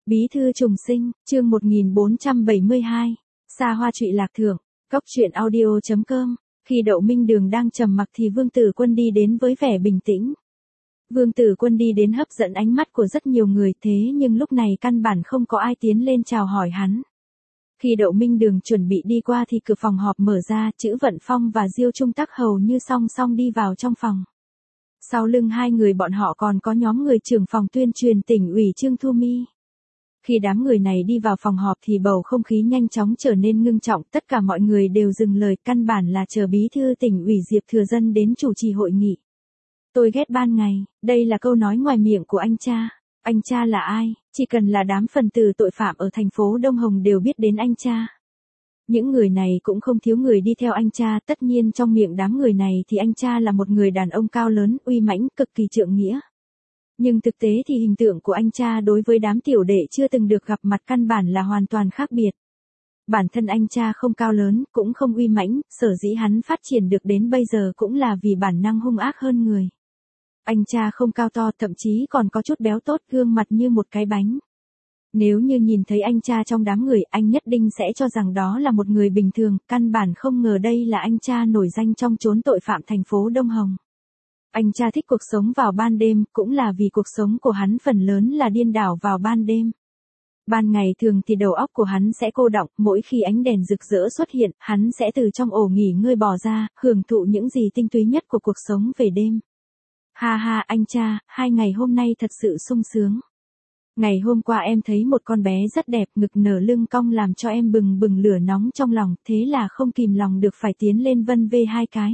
Bí thư trùng sinh, chương 1472. Xa hoa trụy lạc thượng, cốc truyện audio.com. Khi Đậu Minh Đường đang trầm mặc thì Vương Tử Quân đi đến với vẻ bình tĩnh. Vương Tử Quân đi đến hấp dẫn ánh mắt của rất nhiều người, thế nhưng lúc này căn bản không có ai tiến lên chào hỏi hắn. Khi Đậu Minh Đường chuẩn bị đi qua thì cửa phòng họp mở ra, Chữ Vận Phong và Diêu Trung Tắc hầu như song song đi vào trong phòng. Sau lưng hai người bọn họ còn có nhóm người trưởng phòng tuyên truyền tỉnh ủy Trương Thu Mi. Khi đám người này đi vào phòng họp thì bầu không khí nhanh chóng trở nên ngưng trọng, tất cả mọi người đều dừng lời, căn bản là chờ bí thư tỉnh ủy Diệp Thừa Dân đến chủ trì hội nghị. Tôi ghét ban ngày, đây là câu nói ngoài miệng của anh cha. Anh cha là ai? Chỉ cần là đám phần tử tội phạm ở thành phố Đông Hồng đều biết đến anh cha. Những người này cũng không thiếu người đi theo anh cha, tất nhiên trong miệng đám người này thì anh cha là một người đàn ông cao lớn, uy mãnh, cực kỳ trượng nghĩa. Nhưng thực tế thì hình tượng của anh cha đối với đám tiểu đệ chưa từng được gặp mặt căn bản là hoàn toàn khác biệt. Bản thân anh cha không cao lớn, cũng không uy mãnh, sở dĩ hắn phát triển được đến bây giờ cũng là vì bản năng hung ác hơn người. Anh cha không cao to, thậm chí còn có chút béo tốt, gương mặt như một cái bánh. Nếu như nhìn thấy anh cha trong đám người, anh nhất định sẽ cho rằng đó là một người bình thường, căn bản không ngờ đây là anh cha nổi danh trong chốn tội phạm thành phố Đông Hồng. Anh cha thích cuộc sống vào ban đêm, cũng là vì cuộc sống của hắn phần lớn là điên đảo vào ban đêm. Ban ngày thường thì đầu óc của hắn sẽ cô đọng, mỗi khi ánh đèn rực rỡ xuất hiện, hắn sẽ từ trong ổ nghỉ ngơi bò ra, hưởng thụ những gì tinh túy nhất của cuộc sống về đêm. Ha ha anh cha, 2 ngày hôm nay thật sự sung sướng. Ngày hôm qua em thấy một con bé rất đẹp, ngực nở lưng cong làm cho em bừng bừng lửa nóng trong lòng, thế là không kìm lòng được phải tiến lên vân vê 2 cái.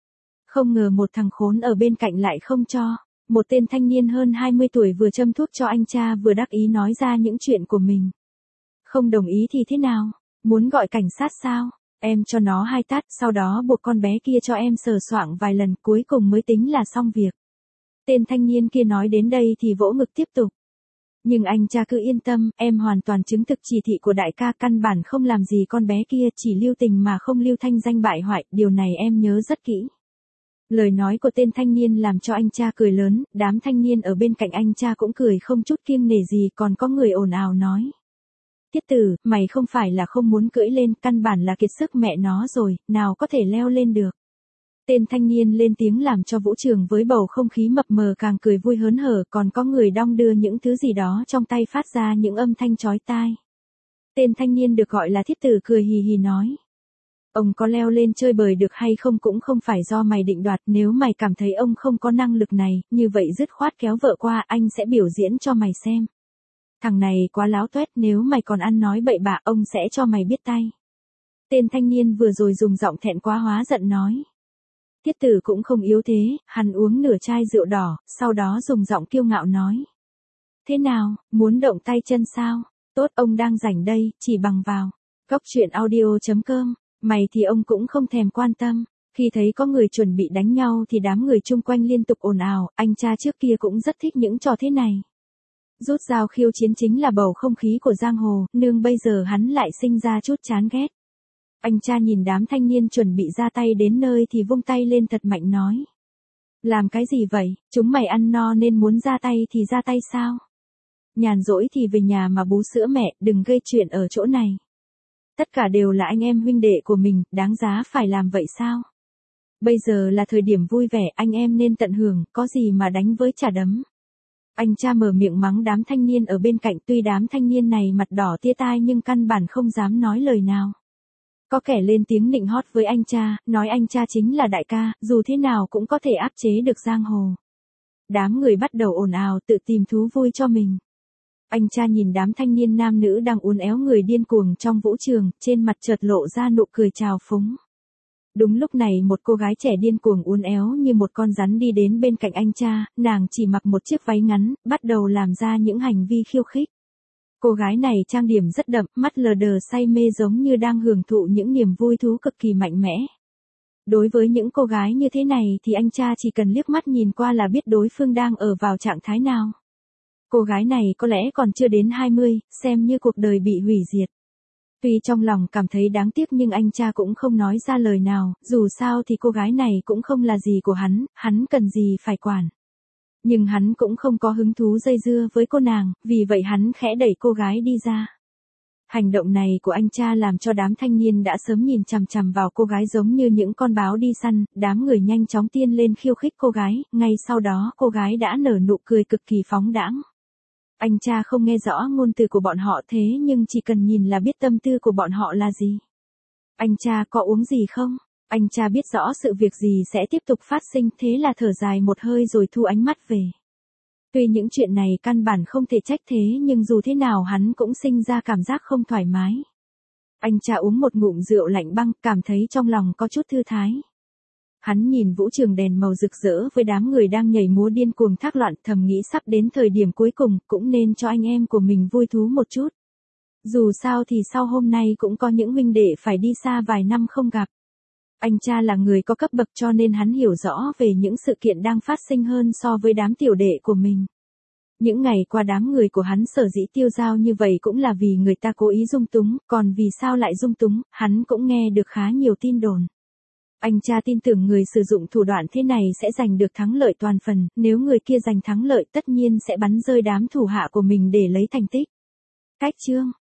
Không ngờ một thằng khốn ở bên cạnh lại không cho. Một tên thanh niên hơn 20 tuổi vừa châm thuốc cho anh cha vừa đắc ý nói ra những chuyện của mình. Không đồng ý thì thế nào? Muốn gọi cảnh sát sao? Em cho nó 2 tát, sau đó buộc con bé kia cho em sờ soạng vài lần, cuối cùng mới tính là xong việc. Tên thanh niên kia nói đến đây thì vỗ ngực tiếp tục. Nhưng anh cha cứ yên tâm, em hoàn toàn chứng thực chỉ thị của đại ca, căn bản không làm gì con bé kia, chỉ lưu tình mà không lưu thanh danh bại hoại, điều này em nhớ rất kỹ. Lời nói của tên thanh niên làm cho anh cha cười lớn, đám thanh niên ở bên cạnh anh cha cũng cười không chút kiêng nể gì, còn có người ồn ào nói. Tiết Tử, mày không phải là không muốn cưỡi lên, căn bản là kiệt sức mẹ nó rồi, nào có thể leo lên được. Tên thanh niên lên tiếng làm cho vũ trường với bầu không khí mập mờ càng cười vui hớn hở, còn có người đong đưa những thứ gì đó trong tay phát ra những âm thanh chói tai. Tên thanh niên được gọi là Thiết Tử cười hì hì nói. Ông có leo lên chơi bời được hay không cũng không phải do mày định đoạt, nếu mày cảm thấy ông không có năng lực này, như vậy dứt khoát kéo vợ qua, anh sẽ biểu diễn cho mày xem. Thằng này quá láo tuét, nếu mày còn ăn nói bậy bạ ông sẽ cho mày biết tay. Tên thanh niên vừa rồi dùng giọng thẹn quá hóa giận nói. Tiết Tử cũng không yếu thế, hắn uống nửa chai rượu đỏ, sau đó dùng giọng kiêu ngạo nói. Thế nào, muốn động tay chân sao? Tốt, ông đang rảnh đây, chỉ bằng vào. Cốc truyện audio.com. Mày thì ông cũng không thèm quan tâm. Khi thấy có người chuẩn bị đánh nhau thì đám người chung quanh liên tục ồn ào, anh cha trước kia cũng rất thích những trò thế này. Rút dao khiêu chiến chính là bầu không khí của giang hồ, nương bây giờ hắn lại sinh ra chút chán ghét. Anh cha nhìn đám thanh niên chuẩn bị ra tay đến nơi thì vung tay lên thật mạnh nói. Làm cái gì vậy, chúng mày ăn no nên muốn ra tay thì ra tay sao? Nhàn rỗi thì về nhà mà bú sữa mẹ, đừng gây chuyện ở chỗ này. Tất cả đều là anh em huynh đệ của mình, đáng giá phải làm vậy sao? Bây giờ là thời điểm vui vẻ, anh em nên tận hưởng, có gì mà đánh với chả đấm. Anh cha mở miệng mắng đám thanh niên ở bên cạnh, tuy đám thanh niên này mặt đỏ tia tai nhưng căn bản không dám nói lời nào. Có kẻ lên tiếng nịnh hót với anh cha, nói anh cha chính là đại ca, dù thế nào cũng có thể áp chế được giang hồ. Đám người bắt đầu ồn ào tự tìm thú vui cho mình. Anh cha nhìn đám thanh niên nam nữ đang uốn éo người điên cuồng trong vũ trường, trên mặt chợt lộ ra nụ cười trào phúng. Đúng lúc này một cô gái trẻ điên cuồng uốn éo như một con rắn đi đến bên cạnh anh cha, nàng chỉ mặc một chiếc váy ngắn, bắt đầu làm ra những hành vi khiêu khích. Cô gái này trang điểm rất đậm, mắt lờ đờ say mê giống như đang hưởng thụ những niềm vui thú cực kỳ mạnh mẽ. Đối với những cô gái như thế này thì anh cha chỉ cần liếc mắt nhìn qua là biết đối phương đang ở vào trạng thái nào. Cô gái này có lẽ còn chưa đến 20, xem như cuộc đời bị hủy diệt. Tuy trong lòng cảm thấy đáng tiếc nhưng anh cha cũng không nói ra lời nào, dù sao thì cô gái này cũng không là gì của hắn cần gì phải quản. Nhưng hắn cũng không có hứng thú dây dưa với cô nàng, vì vậy hắn khẽ đẩy cô gái đi ra. Hành động này của anh cha làm cho đám thanh niên đã sớm nhìn chằm chằm vào cô gái giống như những con báo đi săn, đám người nhanh chóng tiên lên khiêu khích cô gái, ngay sau đó cô gái đã nở nụ cười cực kỳ phóng đãng. Anh cha không nghe rõ ngôn từ của bọn họ thế nhưng chỉ cần nhìn là biết tâm tư của bọn họ là gì. Anh cha có uống gì không? Anh cha biết rõ sự việc gì sẽ tiếp tục phát sinh, thế là thở dài một hơi rồi thu ánh mắt về. Tuy những chuyện này căn bản không thể trách thế nhưng dù thế nào hắn cũng sinh ra cảm giác không thoải mái. Anh cha uống một ngụm rượu lạnh băng, cảm thấy trong lòng có chút thư thái. Hắn nhìn vũ trường đèn màu rực rỡ với đám người đang nhảy múa điên cuồng thác loạn, thầm nghĩ sắp đến thời điểm cuối cùng, cũng nên cho anh em của mình vui thú một chút. Dù sao thì sau hôm nay cũng có những huynh đệ phải đi xa vài năm không gặp. Anh cha là người có cấp bậc cho nên hắn hiểu rõ về những sự kiện đang phát sinh hơn so với đám tiểu đệ của mình. Những ngày qua đám người của hắn sở dĩ tiêu dao như vậy cũng là vì người ta cố ý dung túng, còn vì sao lại dung túng, hắn cũng nghe được khá nhiều tin đồn. Anh cha tin tưởng người sử dụng thủ đoạn thế này sẽ giành được thắng lợi toàn phần, nếu người kia giành thắng lợi tất nhiên sẽ bắn rơi đám thủ hạ của mình để lấy thành tích. Cách chương